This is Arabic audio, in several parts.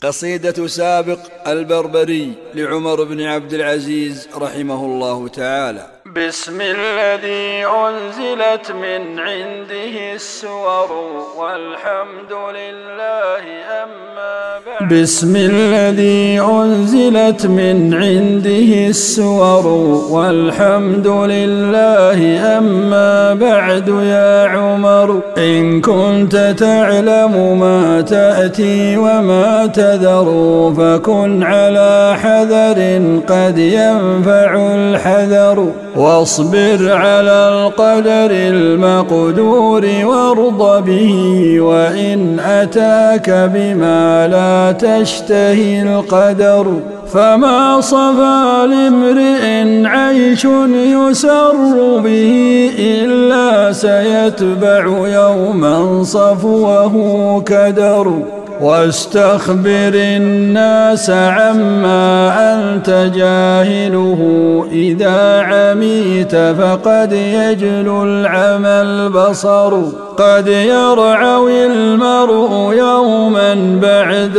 قصيدة سابق البربري لعمر بن عبد العزيز رحمه الله تعالى. بسم الذي أنزلت من عنده السور والحمد لله أما بعد. بسم الذي أنزلت من عنده السور والحمد لله أما بعد. يا عمر إن كنت تعلم ما تأتي وما تذر فكن على حذر قد ينفع الحذر. واصبر على القدر المقدور وارض به وإن أتاك بما لا تشتهي القدر. فما صفى لامرئ عيش يسر به إلا سيتبع يوما صفوه كدر. واستخبر الناس عما أنت جاهله إذا عميت فقد يجلو العمى البصر. قد يرعوي المرء يوما بعد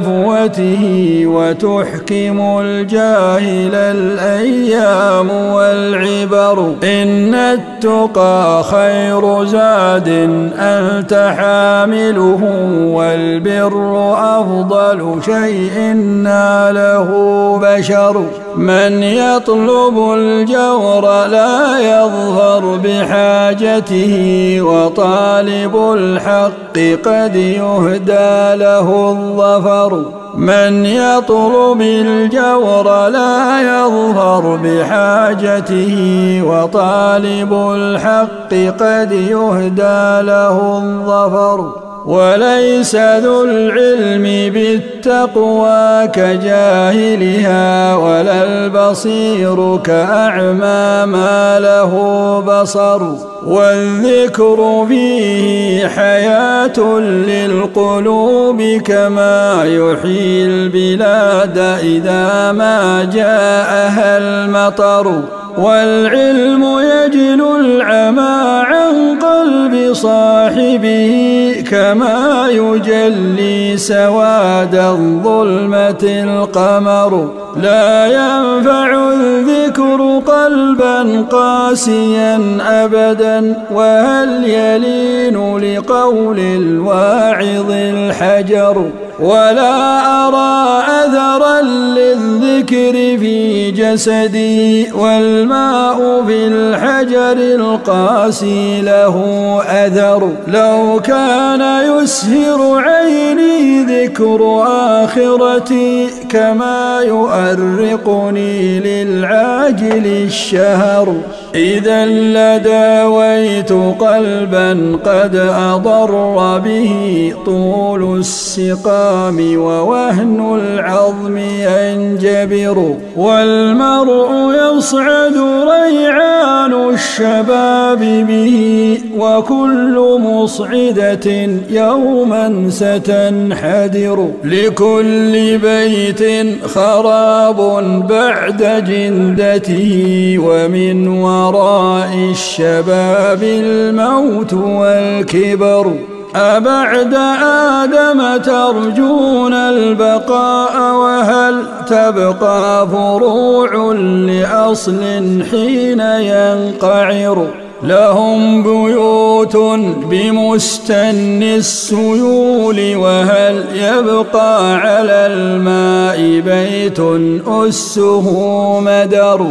هفوته وتحكم الجاهل الأيام والعبر. إن التقى خير زاد أنت حامله والبر أفضل شيء ناله بشر. من يطلب الجور لا يظفر بحاجته وطالب الحق قد يهدى له الظفر. من يطلب الجور لا يظفر بحاجته وطالب الحق قد يهدى له الظفر. وليس ذو العلم بالتقوى كجاهلها ولا البصير كأعمى ما له بصر. والذكر فيه حياة للقلوب كما يحيي البلاد إذا ما جاءها المطر. والعلم يجلو العمى عن قلب صاحبه كما يجلي سواد الظلمة القمر. لا ينفع الذكر قلبا قاسيا أبدا وهل يلين لقول الواعظ الحجر. ولا أرى أثرا للذكر في جسدي والماء في الحجر القاسي له أثر. لو كان يسهر عيني ذكر آخرتي كما يؤرقني للعاجل الشهر. إذا لداويت قلبا قد أضر به طول السقام ووهن العظم ينجبر. والمرء يصعد ريعان الشباب به وكل مصعدة يوما ستنحدر. لكل بيت خراب بعد جندته ومن وراء الشباب الموت والكبر. أبعد آدم ترجون البقاء وهل تبقى فروع لأصل حين ينقعر. لهم بيوت بمستن السيول وهل يبقى على الماء بيت أسه مدر.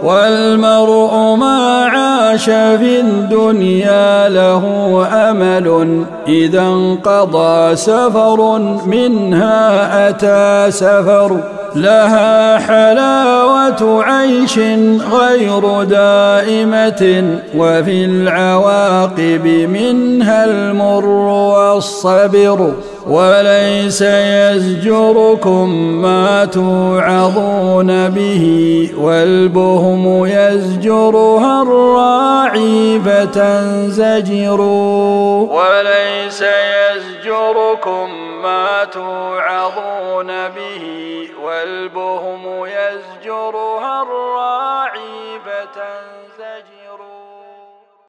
والمرء ما عاش في الدنيا له أمل إذا انقضى سفر منها أتى سفر. لها حلاوة عيش غير دائمة وفي العواقب منها المر والصبر. وليس يزجركم ما توعظون به والبهم يزجرها الراعي فتنزجروا. وليس يزجركم ما توعظون به والبهم يزجرها الراعي فتنزجروا.